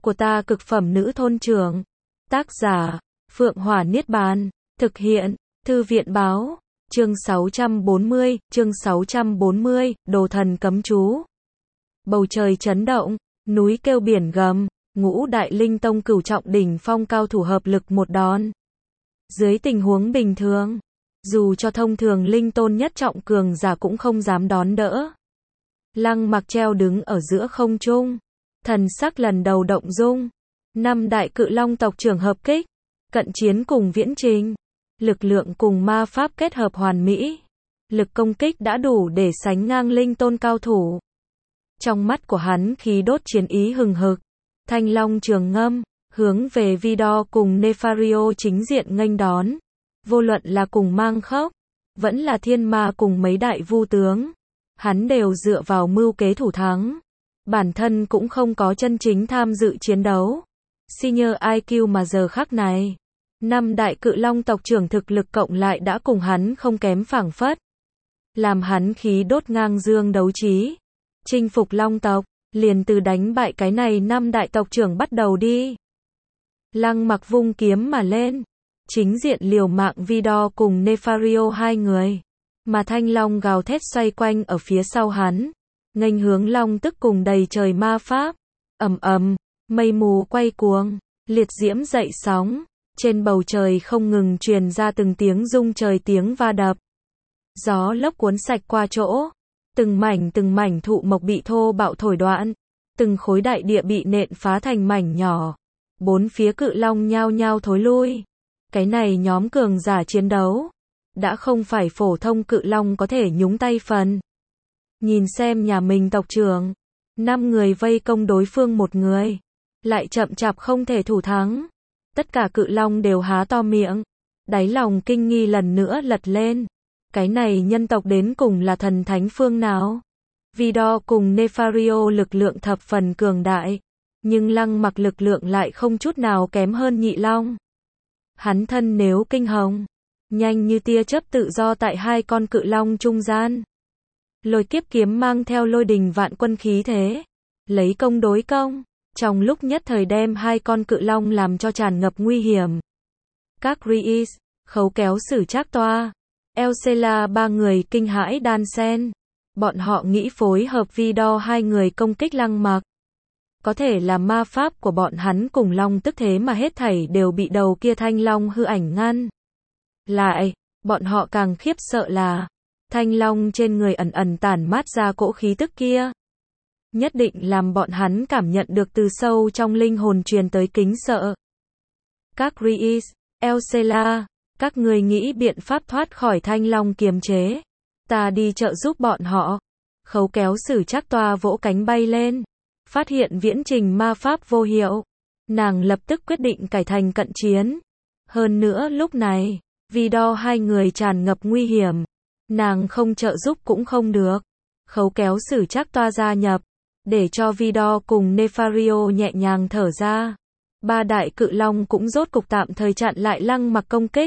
của ta cực phẩm nữ thôn trưởng. Tác giả, Phượng Hỏa Niết Bàn. Thực hiện, Thư viện Báo. Chương 640, Đồ thần cấm chú. Bầu trời chấn động, núi kêu biển gầm, ngũ đại linh tông cửu trọng đỉnh phong cao thủ hợp lực một đòn. Dưới tình huống bình thường, dù cho thông thường linh tôn nhất trọng cường giả cũng không dám đón đỡ. Lăng Mặc treo đứng ở giữa không trung, thần sắc lần đầu động dung. Năm đại cự long tộc trưởng hợp kích, cận chiến cùng viễn trình, lực lượng cùng ma pháp kết hợp hoàn mỹ, lực công kích đã đủ để sánh ngang linh tôn cao thủ. Trong mắt của hắn khí đốt chiến ý hừng hực, thanh long trường ngâm, hướng về Vidor cùng Nefario chính diện nghênh đón. Vô luận là cùng Mang Khốc, vẫn là thiên ma cùng mấy đại vu tướng, hắn đều dựa vào mưu kế thủ thắng. Bản thân cũng không có chân chính tham dự chiến đấu. Senior IQ mà giờ khắc này, năm đại cự long tộc trưởng thực lực cộng lại đã cùng hắn không kém phảng phất. Làm hắn khí đốt ngang dương đấu trí. Chinh phục long tộc, liền từ đánh bại cái này năm đại tộc trưởng bắt đầu đi. Lăng Mặc vung kiếm mà lên, chính diện liều mạng Vidor cùng Nefario hai người. Mà thanh long gào thét xoay quanh ở phía sau hắn, nghênh hướng long tức cùng đầy trời ma pháp. Ầm ầm, mây mù quay cuồng, liệt diễm dậy sóng, trên bầu trời không ngừng truyền ra từng tiếng rung trời tiếng va đập. Gió lốc cuốn sạch qua chỗ, từng mảnh thụ mộc bị thô bạo thổi đoạn, từng khối đại địa bị nện phá thành mảnh nhỏ. Bốn phía cự long nhao nhao thối lui. Cái này nhóm cường giả chiến đấu, đã không phải phổ thông cự long có thể nhúng tay phần. Nhìn xem nhà mình tộc trưởng, 5 người vây công đối phương một người, lại chậm chạp không thể thủ thắng. Tất cả cự long đều há to miệng, đáy lòng kinh nghi lần nữa lật lên. Cái này nhân tộc đến cùng là thần thánh phương nào? Vidor cùng Nefario lực lượng thập phần cường đại, nhưng Lăng Mặc lực lượng lại không chút nào kém hơn nhị long. Hắn thân nếu kinh hồng, nhanh như tia chớp tự do tại hai con cự long trung gian. Lôi kiếp kiếm mang theo lôi đình vạn quân khí thế, lấy công đối công, trong lúc nhất thời đem hai con cự long làm cho tràn ngập nguy hiểm. Các Reis, Khấu Kéo Sử Trác Toa, Elsela ba người kinh hãi đan sen. Bọn họ nghĩ phối hợp Vidor hai người công kích Lăng Mặc. Có thể là ma pháp của bọn hắn cùng long tức thế mà hết thảy đều bị đầu kia thanh long hư ảnh ngăn lại. Bọn họ càng khiếp sợ là thanh long trên người ẩn ẩn tản mát ra cỗ khí tức kia, nhất định làm bọn hắn cảm nhận được từ sâu trong linh hồn truyền tới kính sợ. Các Reis, Elsela, các người nghĩ biện pháp thoát khỏi thanh long kiềm chế, ta đi trợ giúp bọn họ. Khấu Kéo Sử Trác Toa vỗ cánh bay lên, phát hiện viễn trình ma pháp vô hiệu, nàng lập tức quyết định cải thành cận chiến. Hơn nữa lúc này, Vidor hai người tràn ngập nguy hiểm, nàng không trợ giúp cũng không được. Khấu Kéo Sử Trác Toa gia nhập, để cho Vidor cùng Nefario nhẹ nhàng thở ra. Ba đại cự long cũng rốt cục tạm thời chặn lại Lăng Mặc công kích.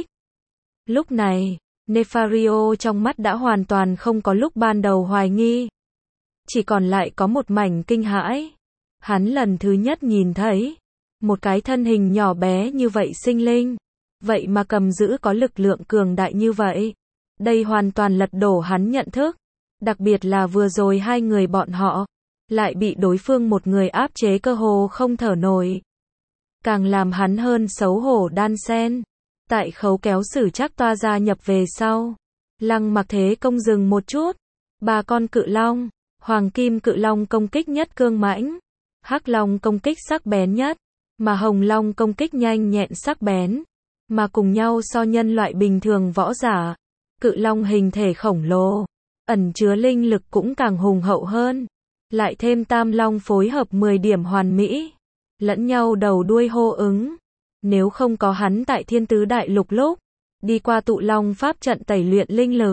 Lúc này, Nefario trong mắt đã hoàn toàn không có lúc ban đầu hoài nghi, chỉ còn lại có một mảnh kinh hãi. Hắn lần thứ nhất nhìn thấy một cái thân hình nhỏ bé như vậy sinh linh, vậy mà cầm giữ có lực lượng cường đại như vậy. Đây hoàn toàn lật đổ hắn nhận thức, đặc biệt là vừa rồi hai người bọn họ lại bị đối phương một người áp chế cơ hồ không thở nổi. Càng làm hắn hơn xấu hổ đan sen. Tại Khấu Kéo Sử Trác Toa gia nhập về sau, Lăng Mặc thế công dừng một chút. Ba con cự long, hoàng kim cự long công kích nhất cương mãnh, hắc long công kích sắc bén nhất, mà hồng long công kích nhanh nhẹn sắc bén, mà cùng nhau so nhân loại bình thường võ giả. Cự long hình thể khổng lồ, ẩn chứa linh lực cũng càng hùng hậu hơn, lại thêm tam long phối hợp 10 điểm hoàn mỹ, lẫn nhau đầu đuôi hô ứng. Nếu không có hắn tại Thiên Tứ Đại Lục lúc đi qua tụ long pháp trận tẩy luyện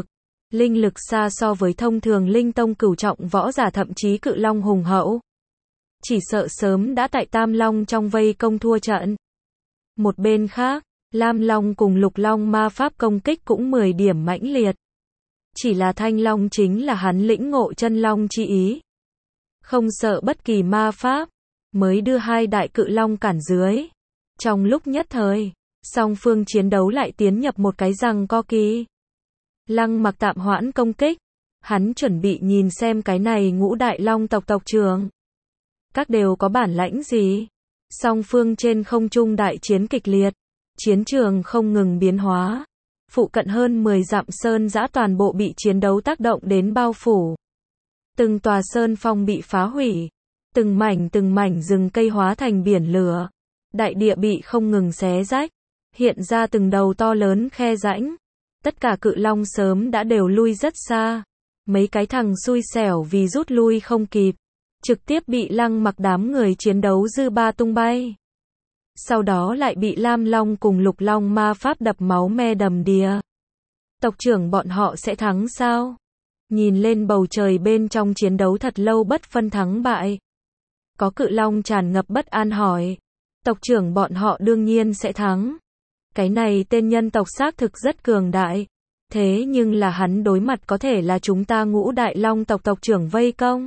linh lực xa so với thông thường linh tông cửu trọng võ giả thậm chí cự long hùng hậu, chỉ sợ sớm đã tại tam long trong vây công thua trận. Một bên khác, lam long cùng lục long ma pháp công kích cũng 10 điểm mãnh liệt. Chỉ là thanh long chính là hắn lĩnh ngộ chân long chi ý, không sợ bất kỳ ma pháp, mới đưa hai đại cự long cản dưới. Trong lúc nhất thời, song phương chiến đấu lại tiến nhập một cái giằng co kỳ. Lăng Mặc tạm hoãn công kích, hắn chuẩn bị nhìn xem cái này ngũ đại long tộc tộc trưởng các đều có bản lãnh gì. Song phương trên không trung đại chiến kịch liệt, chiến trường không ngừng biến hóa. Phụ cận hơn 10 dặm sơn dã toàn bộ bị chiến đấu tác động đến bao phủ. Từng tòa sơn phong bị phá hủy, từng mảnh rừng cây hóa thành biển lửa. Đại địa bị không ngừng xé rách, hiện ra từng đầu to lớn khe rãnh. Tất cả cự long sớm đã đều lui rất xa. Mấy cái thằng xui xẻo vì rút lui không kịp, trực tiếp bị Lăng Mặc đám người chiến đấu dư ba tung bay. Sau đó lại bị Lam Long cùng Lục Long ma pháp đập máu me đầm đìa. Tộc trưởng bọn họ sẽ thắng sao? Nhìn lên bầu trời bên trong chiến đấu thật lâu bất phân thắng bại. Có cự long tràn ngập bất an hỏi. Tộc trưởng bọn họ đương nhiên sẽ thắng. Cái này tên nhân tộc xác thực rất cường đại. Thế nhưng là hắn đối mặt có thể là chúng ta ngũ đại long tộc tộc trưởng vây công.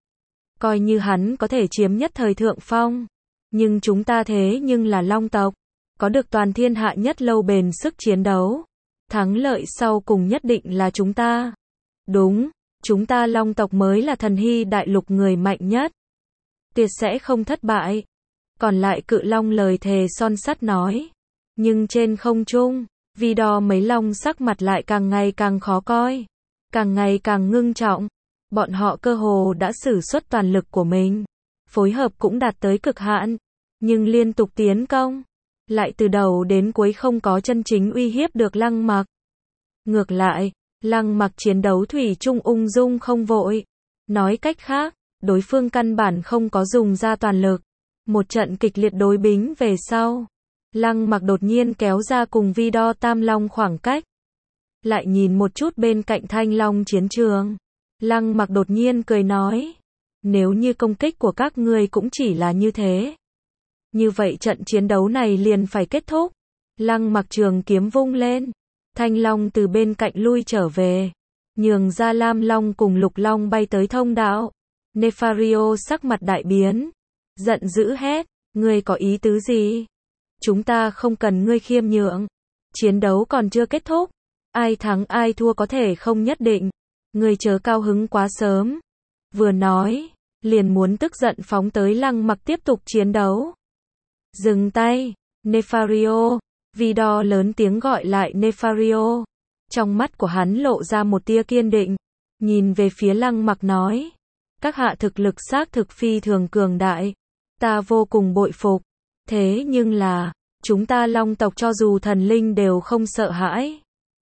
Coi như hắn có thể chiếm nhất thời thượng phong. Nhưng chúng ta thế nhưng là long tộc. Có được toàn thiên hạ nhất lâu bền sức chiến đấu. Thắng lợi sau cùng nhất định là chúng ta. Đúng, chúng ta long tộc mới là thần hy đại lục người mạnh nhất. Tuyệt sẽ không thất bại. Còn lại cự long lời thề son sắt nói. Nhưng trên không trung, vì đo mấy long sắc mặt lại càng ngày càng khó coi. Càng ngày càng ngưng trọng. Bọn họ cơ hồ đã sử xuất toàn lực của mình. Phối hợp cũng đạt tới cực hạn. Nhưng liên tục tiến công. Lại từ đầu đến cuối không có chân chính uy hiếp được Lăng Mặc. Ngược lại, Lăng Mặc chiến đấu thủy chung ung dung không vội. Nói cách khác, đối phương căn bản không có dùng ra toàn lực. Một trận kịch liệt đối bính về sau. Lăng Mặc đột nhiên kéo ra cùng Vi Đo Tam Long khoảng cách. Lại nhìn một chút bên cạnh Thanh Long chiến trường. Lăng Mặc đột nhiên cười nói. Nếu như công kích của các ngươi cũng chỉ là như thế. Như vậy trận chiến đấu này liền phải kết thúc. Lăng Mặc trường kiếm vung lên. Thanh Long từ bên cạnh lui trở về. Nhường ra Lam Long cùng Lục Long bay tới thông đạo. Nefario sắc mặt đại biến. Giận dữ hét. Ngươi có ý tứ gì? Chúng ta không cần ngươi khiêm nhượng. Chiến đấu còn chưa kết thúc. Ai thắng ai thua có thể không nhất định. Ngươi chớ cao hứng quá sớm. Vừa nói, liền muốn tức giận phóng tới Lăng Mặc tiếp tục chiến đấu. Dừng tay, Nefario. Vi Đo lớn tiếng gọi lại Nefario. Trong mắt của hắn lộ ra một tia kiên định. Nhìn về phía Lăng Mặc nói. Các hạ thực lực xác thực phi thường cường đại. Ta vô cùng bội phục. Thế nhưng là, chúng ta long tộc cho dù thần linh đều không sợ hãi.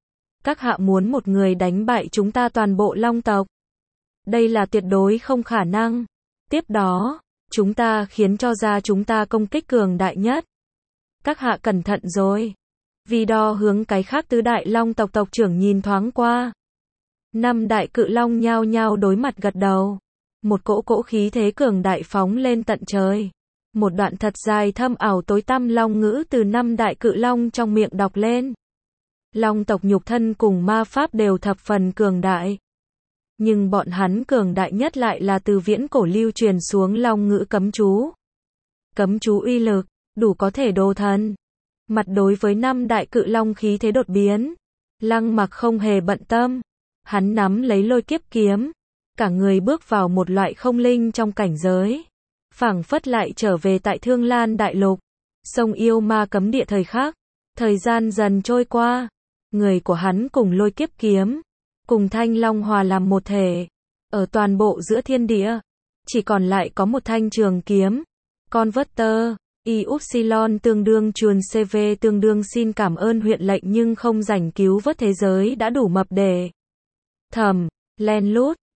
Các hạ muốn một người đánh bại chúng ta toàn bộ long tộc. Đây là tuyệt đối không khả năng. Tiếp đó, chúng ta khiến cho ra chúng ta công kích cường đại nhất. Các hạ cẩn thận rồi. Vi Đo hướng cái khác tứ đại long tộc tộc trưởng nhìn thoáng qua. 5 đại cự long nhao nhao đối mặt gật đầu. Một cỗ khí thế cường đại phóng lên tận trời. Một đoạn thật dài thâm ảo tối tăm long ngữ từ 5 đại cự long trong miệng đọc lên. Long tộc nhục thân cùng ma pháp đều thập phần cường đại. Nhưng bọn hắn cường đại nhất lại là từ viễn cổ lưu truyền xuống long ngữ cấm chú. Cấm chú uy lực, đủ có thể đồ thần. Mặt đối với 5 đại cự long khí thế đột biến. Lăng Mặc không hề bận tâm. Hắn nắm lấy lôi kiếp kiếm. Cả người bước vào một loại không linh trong cảnh giới. Phảng phất lại trở về tại Thương Lan Đại Lục. Sông yêu ma cấm địa thời khắc. Thời gian dần trôi qua. Người của hắn cùng lôi kiếp kiếm. Cùng Thanh Long hòa làm một thể. Ở toàn bộ giữa thiên địa. Chỉ còn lại có một thanh trường kiếm. Converter. Ypsilon tương đương chuồn CV tương đương xin cảm ơn huyện lệnh nhưng không rảnh cứu vớt thế giới đã đủ mập đề. Thầm, len lút,